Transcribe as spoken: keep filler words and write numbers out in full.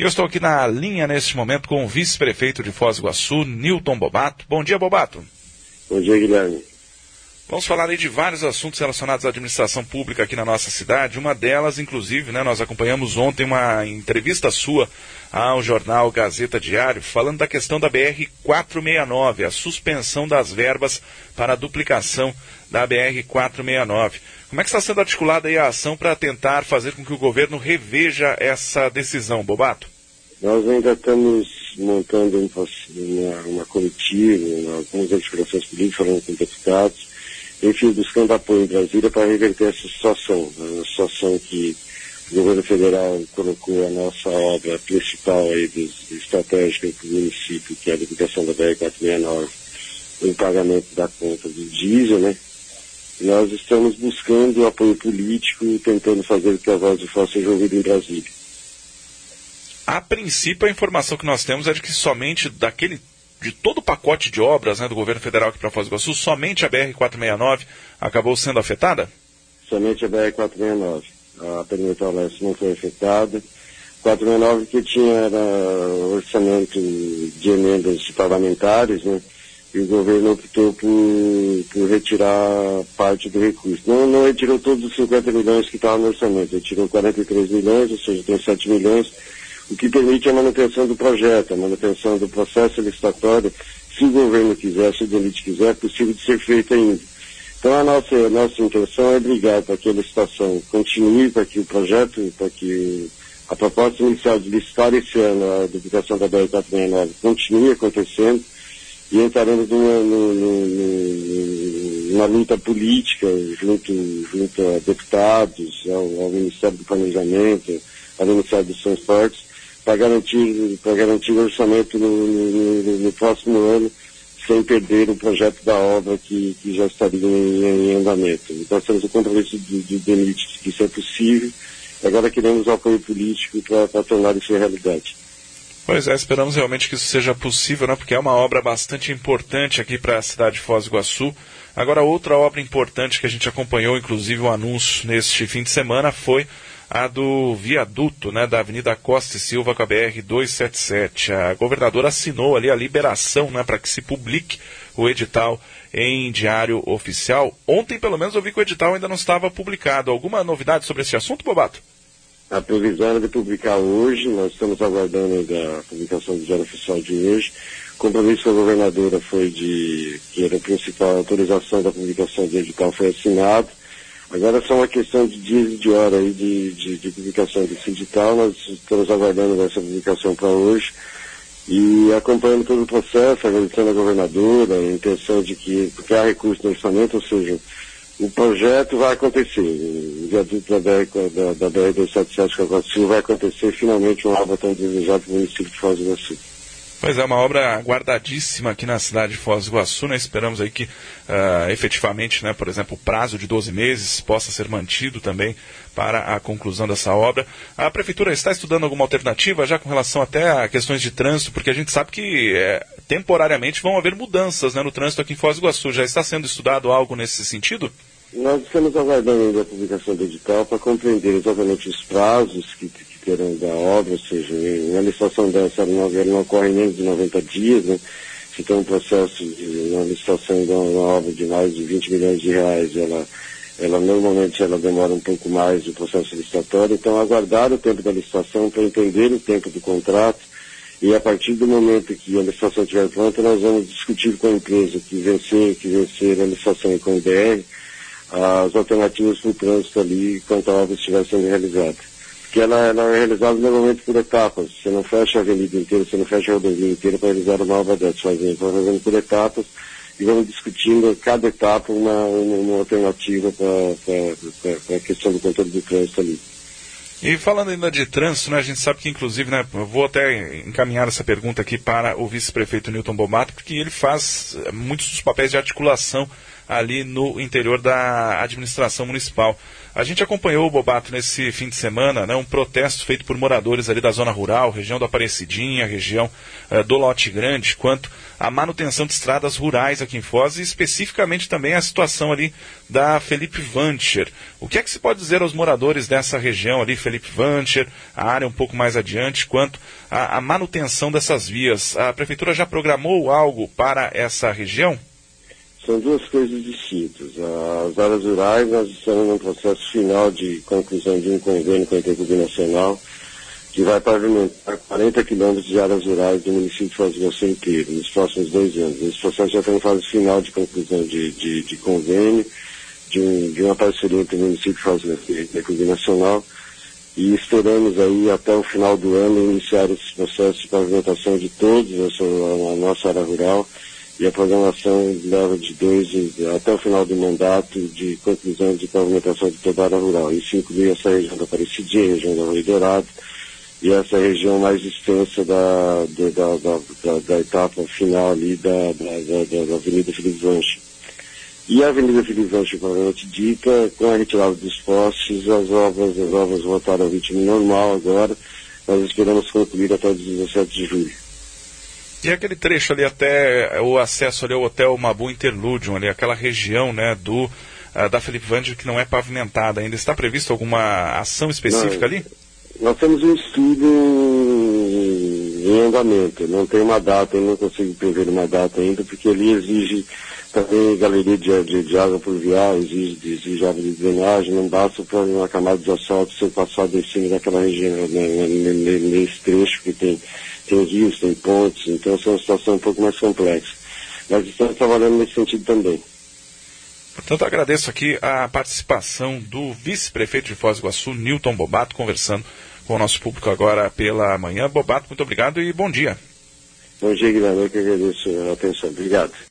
E eu estou aqui na linha neste momento com o vice-prefeito de Foz do Iguaçu, Nilton Bobato. Bom dia, Bobato. Bom dia, Guilherme. Vamos falar aí de vários assuntos relacionados à administração pública aqui na nossa cidade. Uma delas, inclusive, né, nós acompanhamos ontem uma entrevista sua ao jornal Gazeta Diário, falando da questão da B R quatrocentos e sessenta e nove, a suspensão das verbas para a duplicação da B R quatrocentos e sessenta e nove. Como é que está sendo articulada aí a ação para tentar fazer com que o governo reveja essa decisão, Bobato? Nós ainda estamos montando uma, uma comitiva, algumas articulações políticas, falando com deputados, enfim, buscando apoio em Brasília para reverter essa situação, a situação que o governo federal colocou a nossa obra principal aí dos, estratégica do município, que é a duplicação da B R quatrocentos e sessenta e nove, em pagamento da conta do diesel, né? Nós estamos buscando apoio político e tentando fazer com que a Voz do Foz seja ouvida em Brasília. A princípio, a informação que nós temos é de que somente daquele, de todo o pacote de obras, né, do governo federal aqui para Foz do Iguaçu, somente a B R quatrocentos e sessenta e nove acabou sendo afetada? Somente a B R quatrocentos e sessenta e nove. A perimetral leste não foi afetada. quatrocentos e sessenta e nove que tinha era orçamento de emendas parlamentares, né? E o governo optou por, por retirar parte do recurso. Não, não retirou todos os cinquenta milhões que estavam no orçamento, retirou quarenta e três milhões, ou seja, tem sete milhões, o que permite a manutenção do projeto, a manutenção do processo licitatório. Se o governo quiser, se o D E N I T quiser, é possível de ser feito ainda. Então a nossa, a nossa intenção é brigar para que a licitação continue, para que o projeto, para que a proposta inicial de licitar esse ano a duplicação da B R quatrocentos e sessenta e nove continue acontecendo, e entraremos numa, numa, numa luta política junto, junto a deputados, ao, ao Ministério do Planejamento, ao Ministério dos Transportes, para garantir, para garantir o orçamento no, no, no próximo ano, sem perder o projeto da obra que, que já estaria em, em andamento. Então temos o compromisso do, do D E N I T que isso é possível, agora queremos o apoio político para tornar isso realidade. Pois é, esperamos realmente que isso seja possível, né? Porque é uma obra bastante importante aqui para a cidade de Foz do Iguaçu. Agora, outra obra importante que a gente acompanhou, inclusive o anúncio neste fim de semana, foi a do viaduto, né, da Avenida Costa e Silva com a B R duzentos e setenta e sete. A governadora assinou ali a liberação, né, para que se publique o edital em diário oficial. Ontem, pelo menos, eu vi que o edital ainda não estava publicado. Alguma novidade sobre esse assunto, Bobato? A previsão era de publicar hoje, nós estamos aguardando a publicação do diário oficial de hoje. O compromisso com a governadora foi de, que era a principal autorização da publicação do edital, foi assinado. Agora é só uma questão de dias e de hora aí de, de, de publicação desse edital. Nós estamos aguardando essa publicação para hoje e acompanhando todo o processo, agradecendo a governadora, a intenção de que, porque há recurso no orçamento, ou seja, o projeto vai acontecer, o viaduto da B R duzentos e setenta e sete com a Costa Silva vai acontecer, finalmente uma obra tão desejada para o município de Foz do Iguaçu. Pois é, uma obra aguardadíssima aqui na cidade de Foz do Iguaçu, né? Esperamos aí que uh, efetivamente, né, por exemplo, o prazo de doze meses possa ser mantido também para a conclusão dessa obra. A Prefeitura está estudando alguma alternativa já com relação até a questões de trânsito, porque a gente sabe que é, temporariamente vão haver mudanças, né, no trânsito aqui em Foz do Iguaçu. Já está sendo estudado algo nesse sentido? Nós estamos aguardando ainda a publicação do edital para compreender exatamente os prazos que, que terão da obra, ou seja, uma licitação dessa ela não, ela não ocorre em menos de noventa dias, né? Se tem um processo de uma licitação de uma obra de mais de vinte milhões de reais, ela, ela normalmente ela demora um pouco mais o processo licitatório, então aguardar o tempo da licitação para entender o tempo do contrato, e a partir do momento que a licitação estiver pronta, nós vamos discutir com a empresa que vencer, que vencer a licitação e com o D R, as alternativas para o trânsito ali quando a obra estiver sendo realizada. Porque ela, ela é realizada normalmente por etapas. Você não fecha a avenida inteira, você não fecha a rodovia inteira para realizar uma obra dessa. Mas vamos fazendo por etapas e vamos discutindo a cada etapa uma, uma, uma alternativa para a questão do controle do trânsito ali. E falando ainda de trânsito, né, a gente sabe que inclusive, né, eu vou até encaminhar essa pergunta aqui para o vice-prefeito Nilton Bobato, porque ele faz muitos dos papéis de articulação ali no interior da administração municipal. A gente acompanhou, Bobato, nesse fim de semana, né, um protesto feito por moradores ali da zona rural, região do Aparecidinha, região uh, do Lote Grande, quanto à manutenção de estradas rurais aqui em Foz e especificamente também a situação ali da Felipe Vancher. O que é que se pode dizer aos moradores dessa região ali, Felipe Vancher, a área um pouco mais adiante, quanto à, à manutenção dessas vias? A Prefeitura já programou algo para essa região? São duas coisas distintas. As áreas rurais, nós estamos num processo final de conclusão de um convênio com a Interclube Nacional, que vai pavimentar quarenta quilômetros de áreas rurais do município de Foz do Iguaçu inteiro, nos próximos dois anos. Esse processo já está em fase final de conclusão de, de, de convênio, de, um, de uma parceria entre o município de Foz do Iguaçu e a Interclube Nacional, e esperamos aí até o final do ano iniciar esse processo de pavimentação de todos essa, a, a nossa área rural, e a programação leva de dois até o final do mandato de conclusão de pavimentação de toda a área rural. Isso inclui essa região da Aparecidinha, região da Rui Dourado, e essa região mais extensa da, da, da, da, da etapa final ali da, da, da, da Avenida Felipe Vancher. E a Avenida Felipe Vancher, provavelmente dita, com a retirada dos postes, as obras, as obras voltaram ao ritmo normal agora. Nós esperamos concluir até o dezessete de julho. E aquele trecho ali até o acesso ali ao Hotel Mabu Interludium, ali, aquela região, né, do, uh, da Felipe Vancher que não é pavimentada ainda. Está previsto alguma ação específica não, ali? Nós temos um estudo em andamento. Não tem uma data, eu não consigo prever uma data ainda, porque ali exige também galeria de, de, de água pluvial, exige, exige água de drenagem, não basta para uma camada de asfalto ser passada em cima daquela região, né, nesse trecho que tem... tem rios, tem pontes, então essa é uma situação um pouco mais complexa. Nós estamos trabalhando nesse sentido também. Portanto, agradeço aqui a participação do vice-prefeito de Foz do Iguaçu, Newton Bobato, conversando com o nosso público agora pela manhã. Bobato, muito obrigado e bom dia. Bom dia, Guilherme, eu que agradeço a atenção. Obrigado.